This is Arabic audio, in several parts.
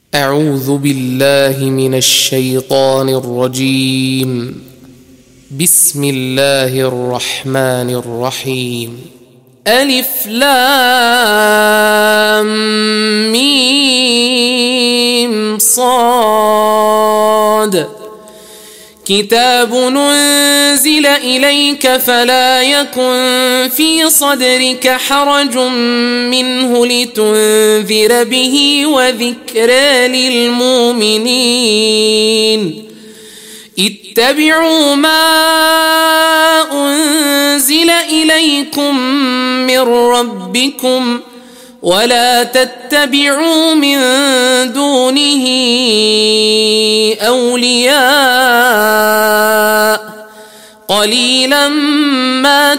أعوذ بالله من الشيطان الرجيم. بسم الله الرحمن الرحيم. ألف لام ميم صاد. كتاب ننزل إليك فلا يكن في صدرك حرج منه لتنذر به وذكرى للمؤمنين. اتبعوا ما أنزل إليكم من ربكم ولا تتبعوا من دونه أولياء قليلا ما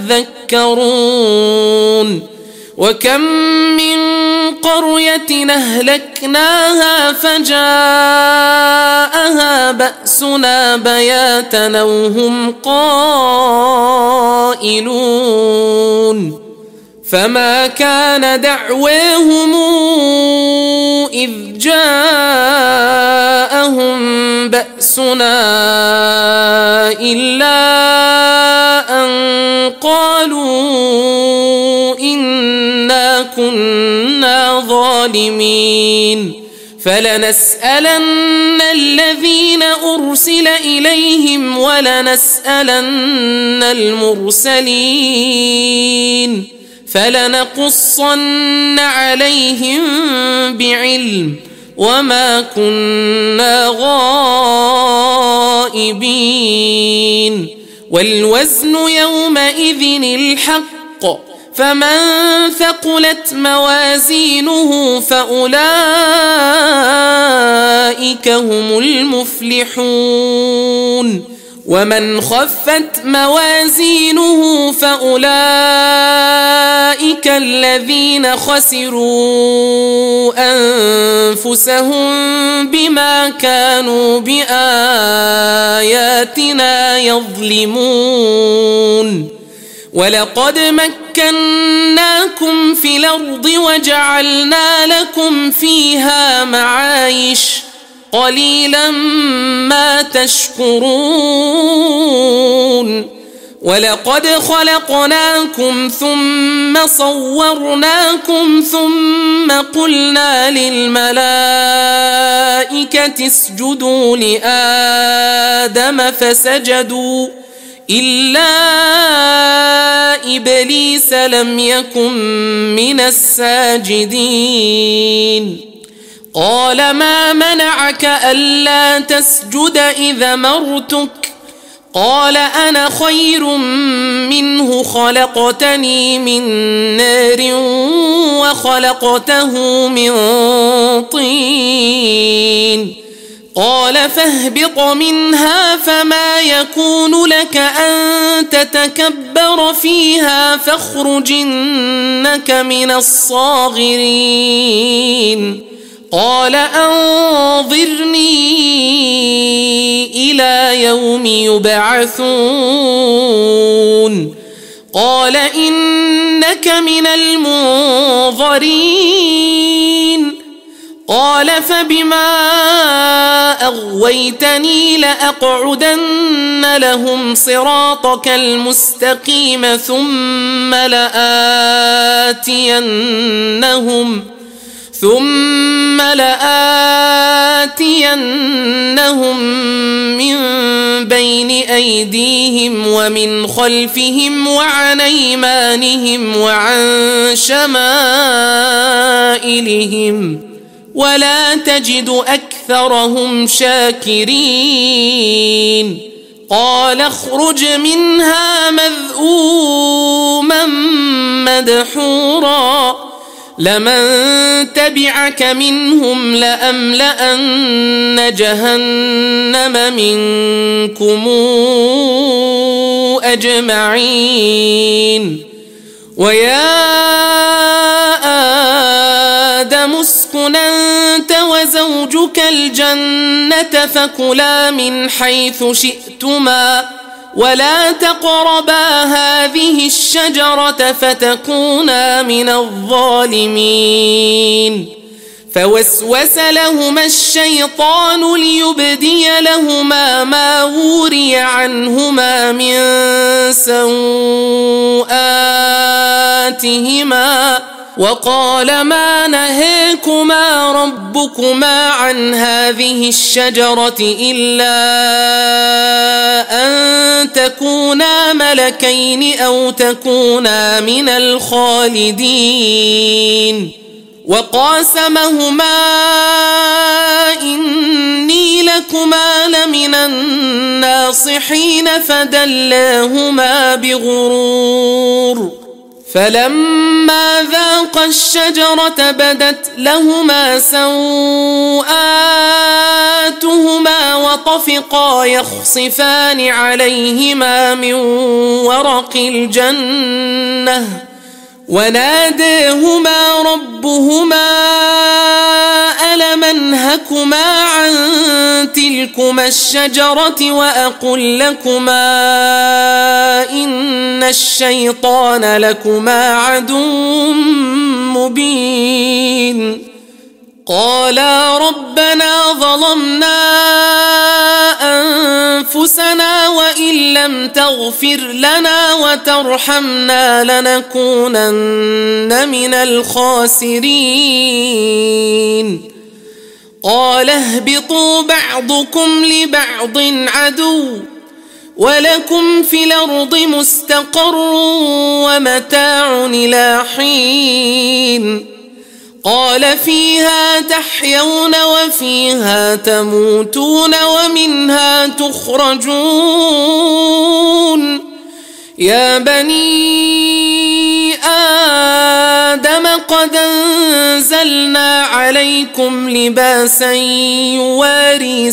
تذكرون. وكم من قرية أهلكناها فجاءها بأسنا بياتا وهم قائلون. فما كان دعواهم إذ جاءهم بأسنا إلا أن قالوا إنا كنا ظالمين. فلنسألن الذين أرسل إليهم ولنسألن المرسلين فلنقصن عليهم بعلم وما كنا غائبين. والوزن يومئذ الحق فمن ثقلت موازينه فأولئك هم المفلحون. ومن خفت موازينه فأولئك الذين خسروا أنفسهم بما كانوا بآياتنا يظلمون. ولقد مكناكم في الأرض وجعلنا لكم فيها معايش قليلا ما تشكرون. ولقد خلقناكم ثم صورناكم ثم قلنا للملائكة اسجدوا لآدم فسجدوا إلا إبليس لم يكن من الساجدين. قال ما منعك ألا تسجد إذا مرتك؟ قال أنا خير منه خلقتني من نار وخلقته من طين. قال فاهبط منها فما يكون لك أن تتكبر فيها فاخرج إنك من الصاغرين. قال أنظرني إلى يوم يبعثون. قال إنك من المنظرين. قال فبما أغويتني لأقعدن لهم صراطك المستقيم ثم لآتينهم من بين أيديهم ومن خلفهم وعن أيمانهم وعن شمائلهم ولا تجد أكثرهم شاكرين. قال اخرج منها مذءوما مدحورا لمن تبعك منهم لأملأن جهنم منكم أجمعين. ويا آدم اسكن أنت وزوجك الجنة فكلا من حيث شئتما ولا تقربا هذه الشجرة فتكونا من الظالمين. فوسوس لهما الشيطان ليبدي لهما ما وري عنهما من سوآتهما وقال ما نهاكما ربكما عن هذه الشجرة إلا أن تكونا ملكين أو تكونا من الخالدين وقاسمهما إني لكما لمن الناصحين فدلاهما بغرور فلما ذاقا الشجرة بدت لهما سوآتهما وطفقا يخصفان عليهما من ورق الجنة وناداهما ربهما ألم أنهكما عن تلكما الشجرة وأقل لكما إن الشيطان لكما عدو مبين قالا ربنا ظلمنا أنفسنا وإن لم تغفر لنا وترحمنا لنكونن من الخاسرين قال اهبطوا بعضكم لبعض عدو ولكم في الأرض مستقر ومتاع إلى حين قال فيها تحيون وفيها تموتون ومنها تخرجون يا بني آدم قد أنزلنا عليكم لباسا يواري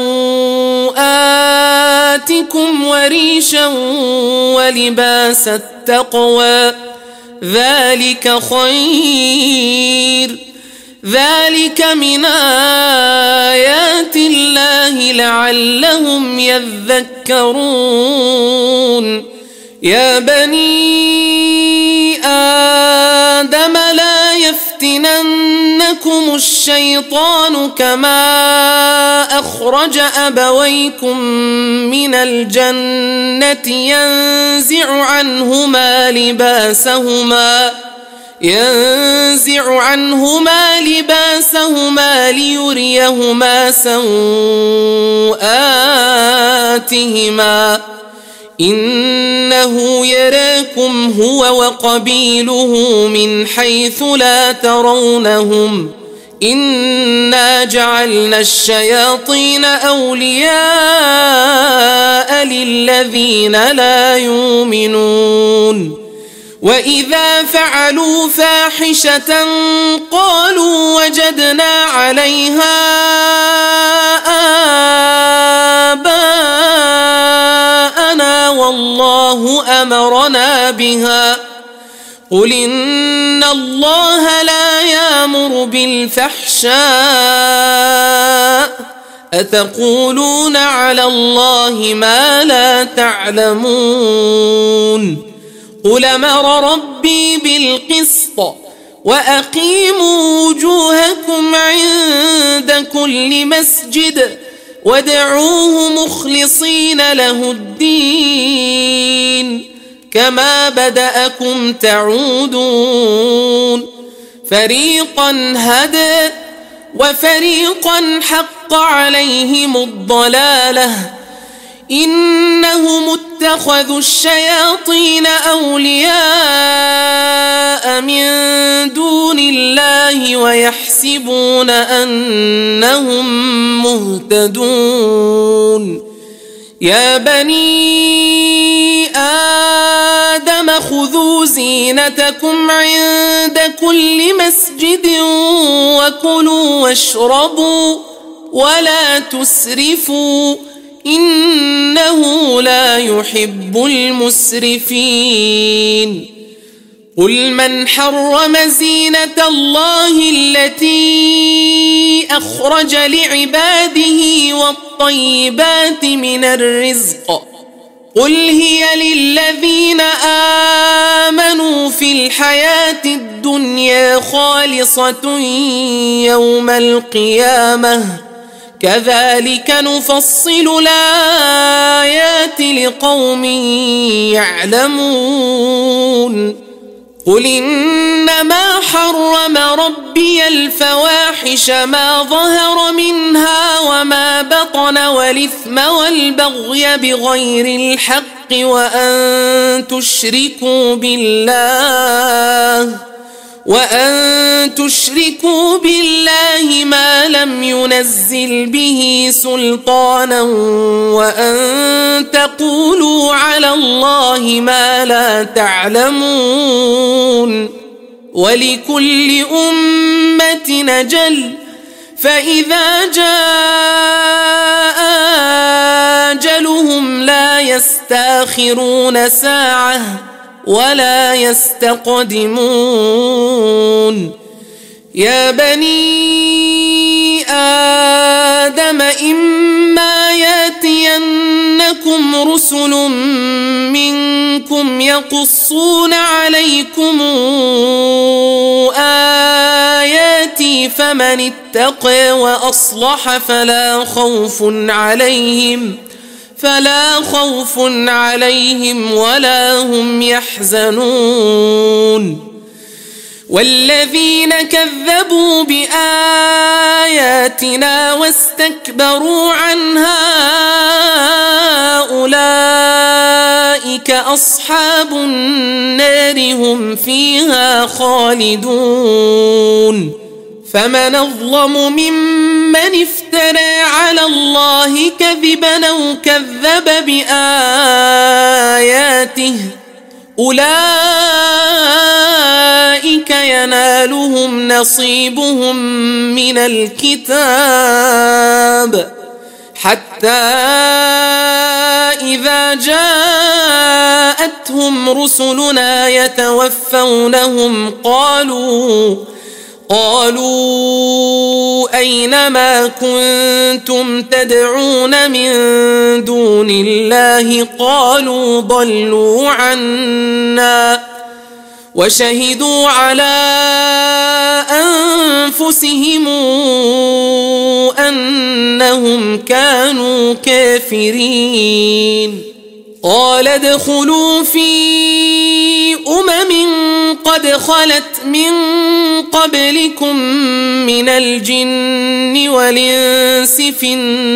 سوآتكم وريشا ولباس التقوى ذلك خير ذلك من آيات الله لعلهم يذكرون يا بني آدم لا يفتننكم الشيطان كما أخرج أبويكم من الجنة ينزع عنهما لباسهما ليريهما سوآتهما إنه يراكم هو وقبيله من حيث لا ترونهم إنا جعلنا الشياطين أولياء للذين لا يؤمنون وإذا فعلوا فاحشة قالوا وجدنا عليها آباءنا والله أمرنا بها قل إن الله لا يأمر بالفحشاء أتقولون على الله ما لا تعلمون قل أمر ربي بالقسط وأقيموا وجوهكم عند كل مسجد وادعوه مخلصين له الدين كما بدأكم تعودون فريقا هدى وفريقا حق عليهم الضلالة إنهم اتخذوا الشياطين أولياء من دون الله ويحسبون أنهم مهتدون يا بني آدم خذوا زينتكم عند كل مسجد وكلوا واشربوا ولا تسرفوا إنه لا يحب المسرفين قل من حرم زينة الله التي أخرج لعباده والطيبات من الرزق قل هي للذين آمنوا في الحياة الدنيا الدنيا خالصة يوم القيامة كذلك نفصل الآيات لقوم يعلمون قل إنما حرم ربي الفواحش ما ظهر منها وما بطن والإثم والبغي بغير الحق وأن تشركوا بالله ما لم ينزل به سلطانا وأن تقولوا على الله ما لا تعلمون ولكل أمة أجل فإذا جاء أجلهم لا يستأخرون ساعة ولا يستقدمون يا بني آدم إما يأتينكم رسل منكم يقصون عليكم آياتي فمن اتقى وأصلح فلا خوف عليهم ولا هم يحزنون والذين كذبوا بآياتنا واستكبروا عنها أولئك أصحاب النار هم فيها خالدون فمن أظلم ممن افترى على الله كذبا أو كذب بآياته أولئك ينالهم نصيبهم من الكتاب حتى إذا جاءتهم رسلنا يتوفونهم قالوا أين ما كنتم تدعون من دون الله قالوا ضلوا عنا وشهدوا على أنفسهم أنهم كانوا كافرين قال ادخلوا في قد خلت من قبلكم من الجن والإنس في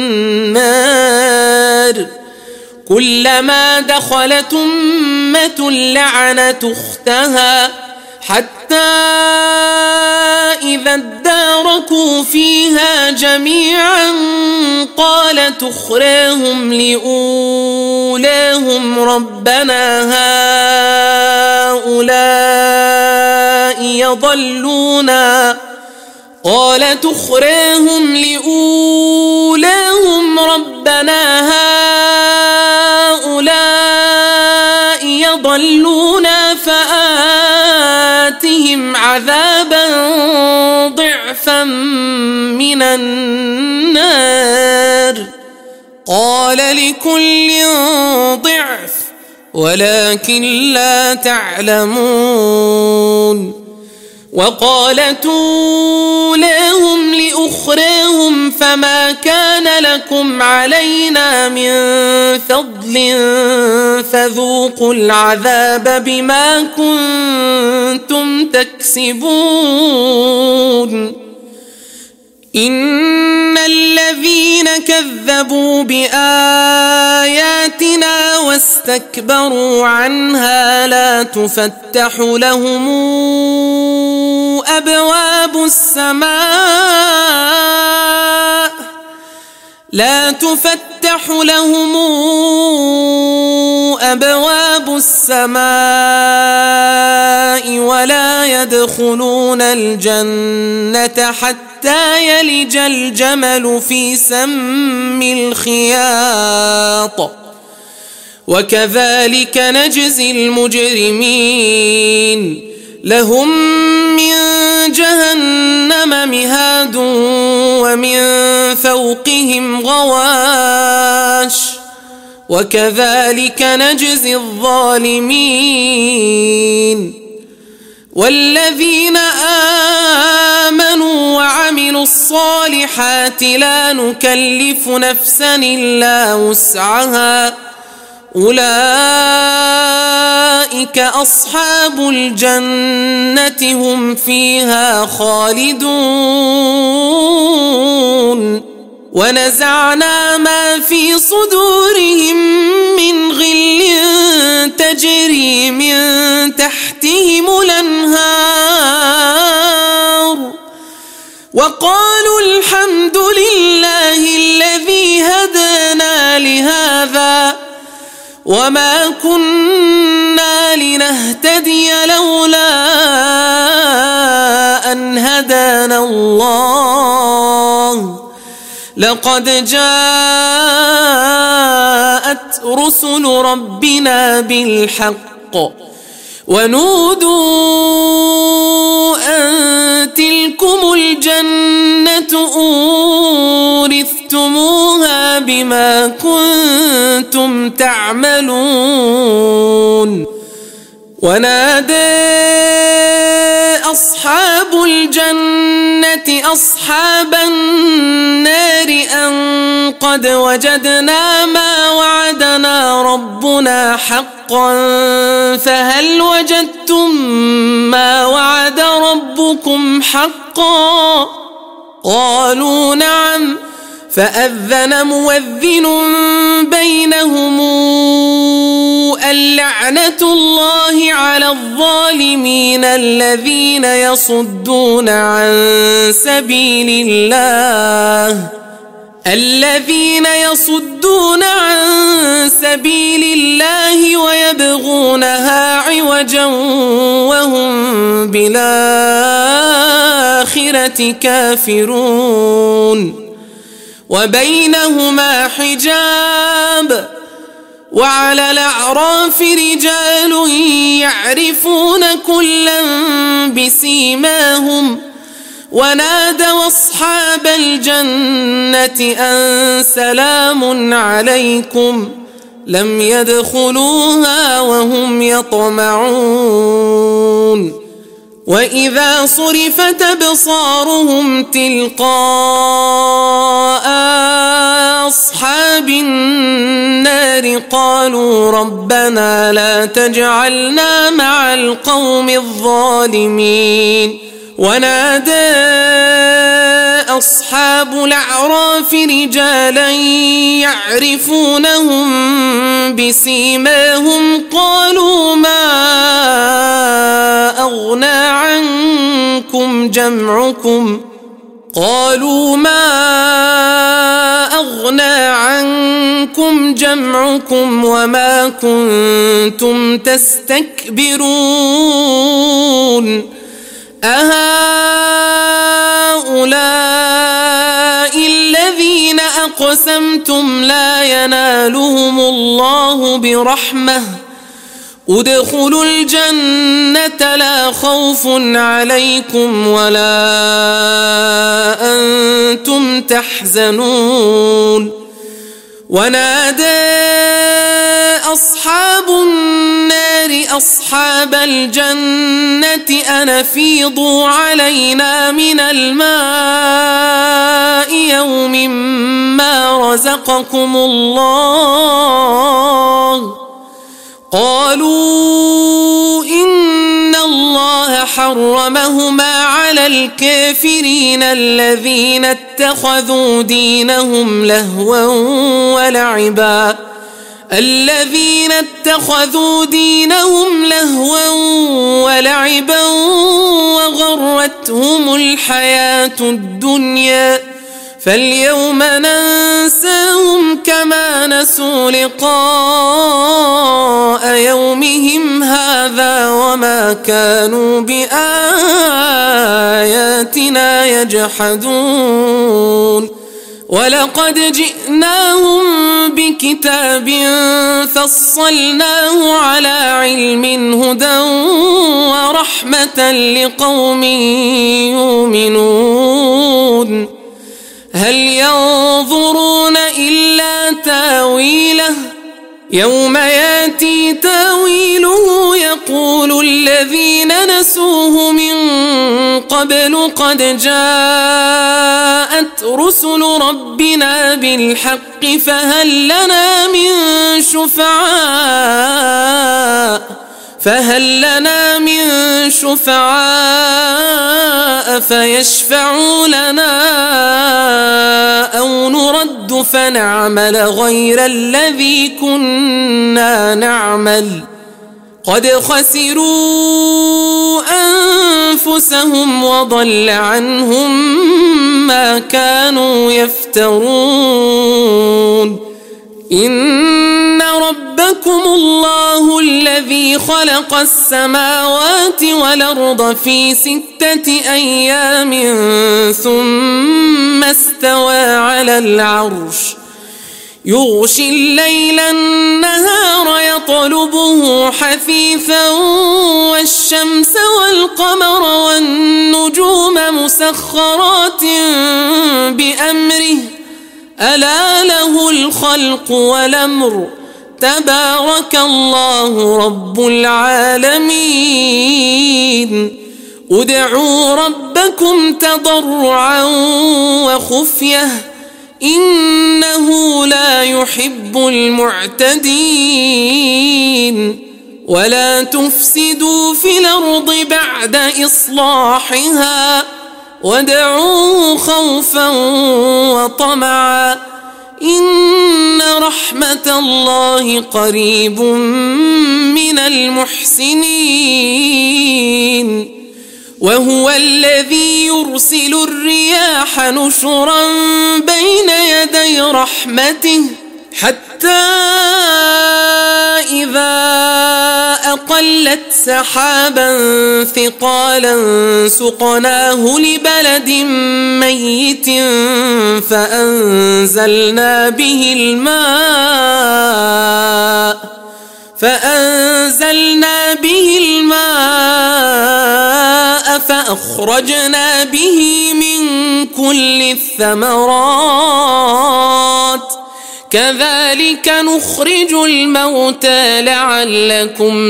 النار كلما دخلت أمة لعنت أختها حتى إذا اداركوا فيها جميعا قالت أخراهم لأولاهم ربنا هؤلاء يضلونا فآتهم عذابا ضعفا من النار قال لكل ضعف ولكن لا تعلمون وقالت أولاهم لأخراهم فما كان لكم علينا من فضل فذوقوا العذاب بما كنتم تكسبون إن الذين كذبوا بآياتنا واستكبروا عنها لا تفتح لهم أبواب السماء ولا يدخلون الجنة حتى يلج الجمل في سم الخياط وكذلك نجزي المجرمين لهم من جهنم مهاد ومن فوقهم غواش وكذلك نجزي الظالمين والذين آمنوا وعملوا الصالحات لا نكلف نفسا إلا وسعها أولئك أصحاب الجنة هم فيها خالدون ونزعنا ما في صدورهم من غل تجري من تحتهم الأنهار وقالوا الحمد لله الذي هدانا لهذا وما كنا لنهتدي لولا أن هدانا الله لقد جاءت رسل ربنا بالحق ونودوا أن تلكم الجنة أورثتموها بما كنتم تعملون ونادى أصحاب الجنة أصحاب النار أن قد وجدنا ما وعدنا ربنا حقا فهل وجدتم ما وعد ربكم حقا قالوا نعم فأذن مؤذن بينهم اللعنة الله على الظالمين الذين يصدون عن سبيل الله ويبغونها عوجا وهم بالآخرة كافرون وبينهما حجاب وعلى الأعراف رجال يعرفون كلا بسيماهم ونادوا أصحاب الجنة أن سلام عليكم لم يدخلوها وهم يطمعون وإذا صرفت أبصارهم تلقاء أصحاب النار قالوا ربنا لا تجعلنا مع القوم الظالمين ونادى أصحاب الأعراف رجالا يعرفونهم بسيماهم قالوا ما أغنى عنكم جمعكم وما كنتم تستكبرون أهؤلاء الذين أقسمتم لا ينالهم الله برحمة ادخلوا الجنة لا خوف عليكم ولا أنتم تحزنون ونادى أصحاب النار أصحاب الجنة أن أفيضوا علينا من الماء يوم ما رزقكم الله قالوا إن الله حرمهما على الكافرين الذين اتخذوا دينهم لهوا ولعبا وغرتهم الحياة الدنيا فاليوم ننساهم كما نسوا لقاء يومهم هذا وما كانوا بآياتنا يجحدون ولقد جئناهم بكتاب فصلناه على علم هدى ورحمة لقوم يؤمنون هل ينظرون إلا تاويله يوم ياتي تاويله يقول الذين نسوه من قبل قد جاءت رسل ربنا بالحق فهل لنا من شفعاء فيشفعوا لنا أو نرد فنعمل غير الذي كنا نعمل قد خسروا أنفسهم وضل عنهم ما كانوا يفترون. إن ربكم الله الذي خلق السماوات والأرض في 6 أيام ثم استوى على العرش يغشي الليل النهار يطلبه حثيثا والشمس والقمر والنجوم مسخرات بأمره ألا له الخلق والأمر تبارك الله رب العالمين. ادعوا ربكم تضرعا وخفية إنه لا يحب المعتدين. ولا تفسدوا في الأرض بعد إصلاحها وادعوه خوفا وطمعا إن رحمة الله قريب من المحسنين. وهو الذي يرسل الرياح نشرا بين يدي رحمته حتى إذا أقلت سحابا ثقالا سقناه لبلد ميت فأنزلنا به الماء فأخرجنا به من كل الثمرات كذلك نخرج الموتى لعلكم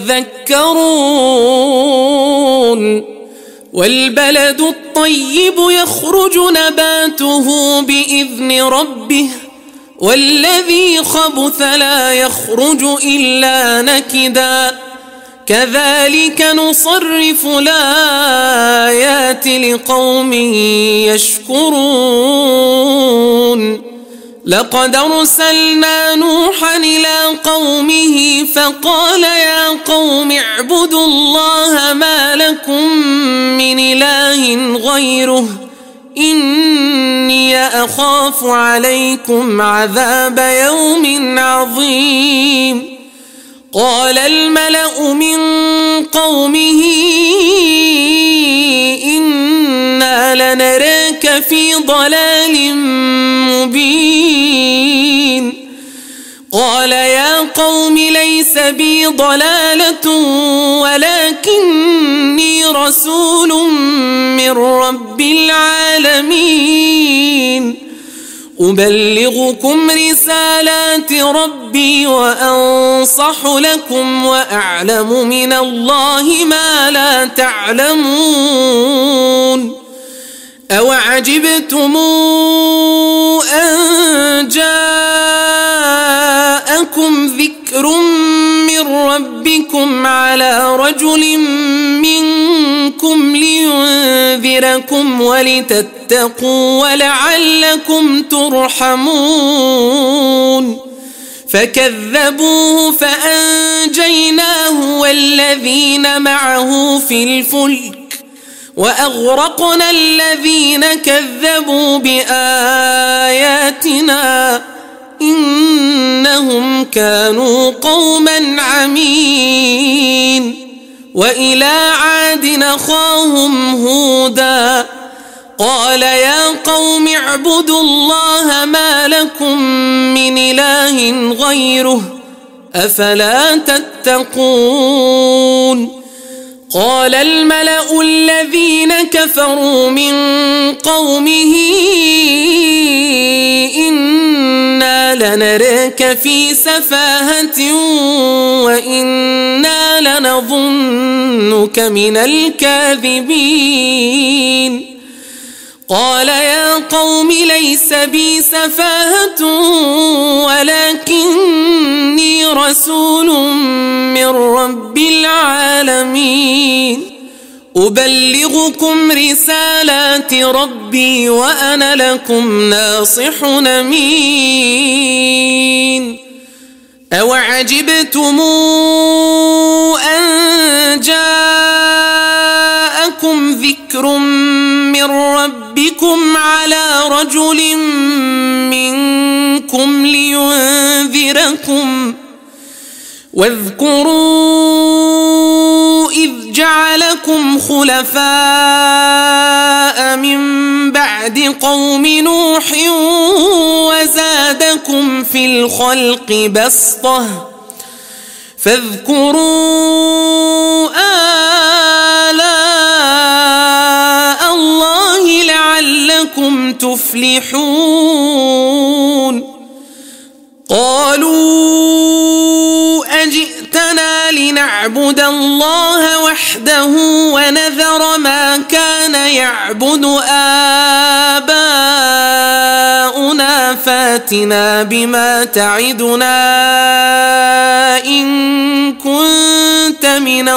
تذكرون. والبلد الطيب يخرج نباته بإذن ربه والذي خبث لا يخرج إلا نكدا كذلك نصرف الآيات لقوم يشكرون. لقد أرسلنا نوحا إلى قومه فقال يا قوم اعبدوا الله ما لكم من إله غيره إني أخاف عليكم عذاب يوم عظيم. قال الملأ من قومه إنا لنراك في ضلال مبين. قال يا قوم ليس بي ضلالة ولكني رسول من رب العالمين أبلغكم رسالات ربي وأنصح لكم وأعلم من الله ما لا تعلمون. أوعجبتم أن جاءكم ذكر من ربكم على رجل منكم لينذركم ولتتقوا ولعلكم ترحمون. فكذبوه فأنجيناه والذين معه في الفلك وأغرقنا الذين كذبوا بآياتنا إنهم كانوا قوما عمين. وإلى عاد أخاهم هودا قال يا قوم اعبدوا الله ما لكم من إله غيره أفلا تتقون. قال الملأ الذين كفروا من قومه إنا لنراك في سفاهة وإنا لنظنك من الكاذبين قال يا قوم ليس بي سفاهة ولكني رسول من رب العالمين أبلغكم رسالات ربي وأنا لكم ناصح أمين أوعجبتم أن جاءكم ذكر من ربكم على رجل منكم لينذركم واذكروا إذ جعلكم خلفاء من بعد قوم نوح وزادكم في الخلق بسطة فاذكروا آلاء الله لعلكم تفلحون قالوا أجئتنا لنعبد الله وحده ونذر ما كان يعبد آباؤنا فاتنا بما تعدنا إن كنت من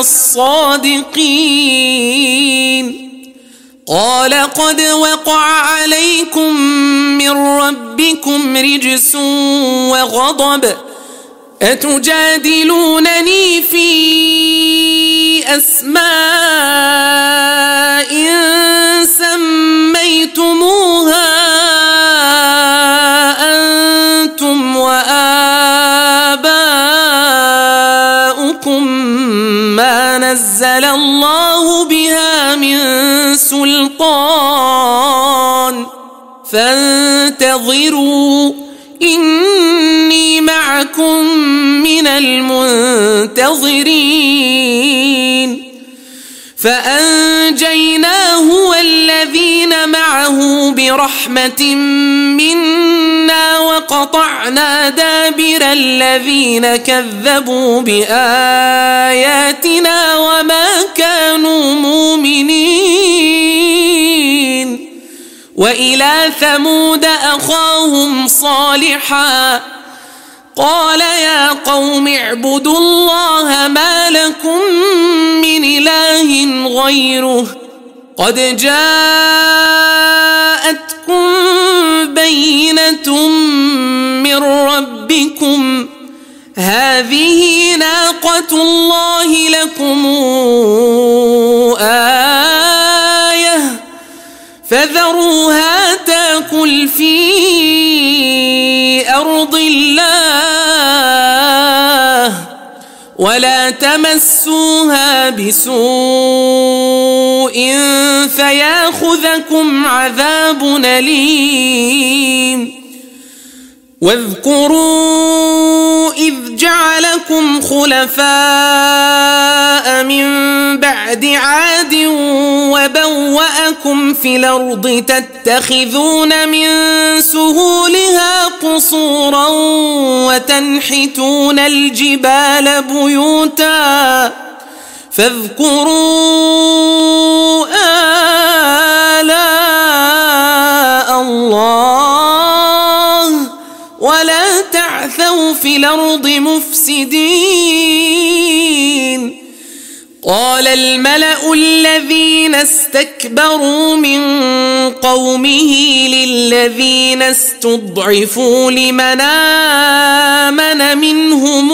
الصادقين قال قد وقع عليكم من ربكم رجس وغضب أتجادلونني في أسماء سميتموها أنتم وآباؤكم ما نزل الله بها من سلطان فانتظروا إني معكم من المنتظرين فأنجيناه والذين معه برحمة منا وقطعنا دابر الذين كذبوا بآياتنا وما كانوا مؤمنين وإلى ثمود أخاهم صالحا قال يا قوم اعبدوا الله ما لكم من إله غيره قد جاءتكم بينة من ربكم هذه ناقة الله لكم آية فذروها تاكل في أرض الله ولا تمسوها بسوء فياخذكم عذاب أليم واذكروا إذ جعلكم خلفاء من بعد عاد وبوأكم في الأرض تتخذون من سهولها قصورا وتنحتون الجبال بيوتا فاذكروا آلاء الله ولا تعثوا في الأرض مفسدين قال الملأ الذين استكبروا من قومه للذين استضعفوا لمن آمن منهم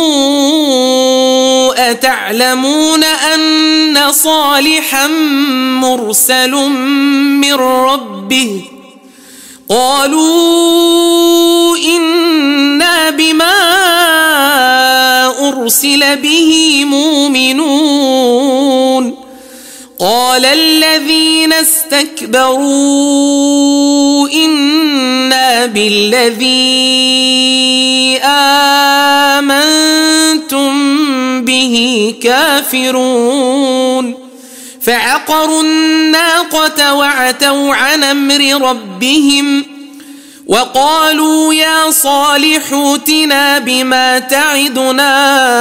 أتعلمون أن صالحا مرسل من ربه قالوا إنا بما أرسل به مؤمنون قال الذين استكبروا إنا بالذي آمنتم به كافرون فعقروا الناقة وعتوا عن أمر ربهم وقالوا يا صالح ائتنا بما تعدنا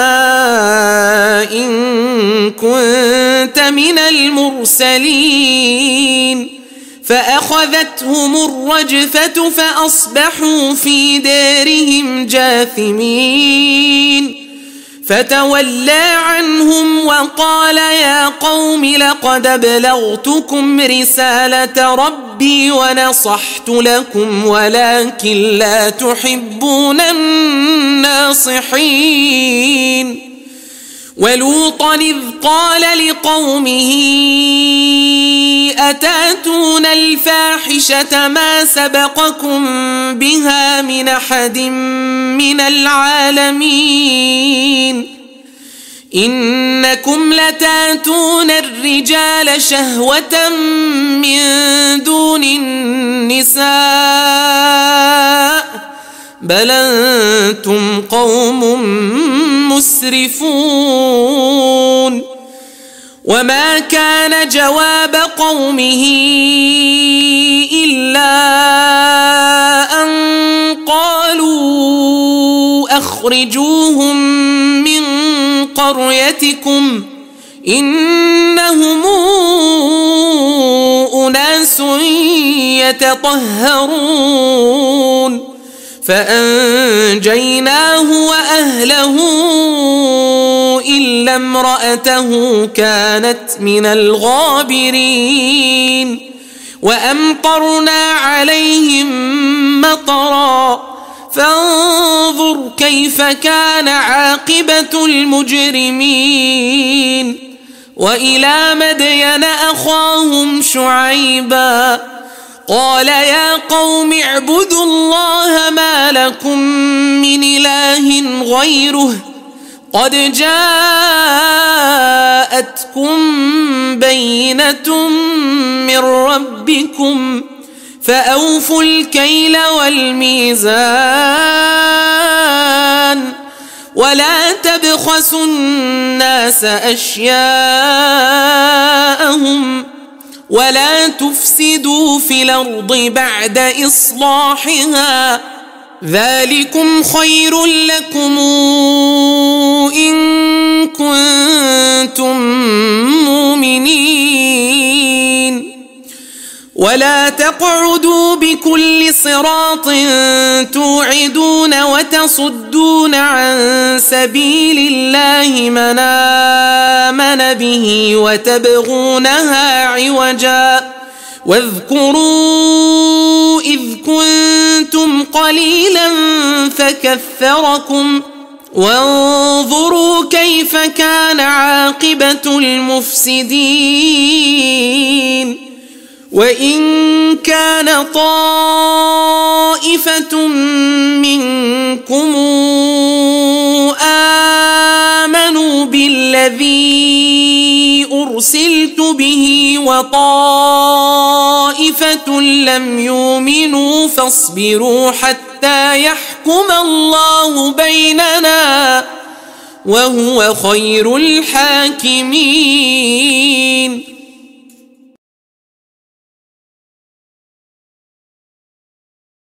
إن كنت من المرسلين فأخذتهم الرجفة فأصبحوا في دارهم جاثمين فتولى عنهم وقال يا قوم لقد أبلغتكم رسالة ربي ونصحت لكم ولكن لا تحبون الناصحين ولوطا إذ قال لقومه أتاتون الفاحشة ما سبقكم بها من أحد من العالمين إنكم لتاتون الرجال شهوة من دون النساء بل أنتم قوم مسرفون وما كان جواب قومه إلا أن قالوا أخرجوهم من قريتكم إنهم أناس يتطهرون فأنجيناه وأهله إلا امرأته كانت من الغابرين وأمطرنا عليهم مطرا فانظر كيف كان عاقبة المجرمين وإلى مدين أخاهم شعيبا قال يا قوم اعبدوا الله ما لكم من إله غيره قد جاءتكم بينة من ربكم فأوفوا الكيل والميزان ولا تبخسوا الناس أشياءهم ولا تفسدوا في الأرض بعد إصلاحها ذلكم خير لكم إن كنتم مؤمنين ولا تقعدوا بكل صراط توعدون وتصدون عن سبيل الله من آمن به وتبغونها عوجا واذكروا إذ كنتم قليلا فكثركم وانظروا كيف كان عاقبة المفسدين وإن كان طائفة منكم آمنوا بالذي أرسلت به وطائفة لم يؤمنوا فاصبروا حتى يحكم الله بيننا وهو خير الحاكمين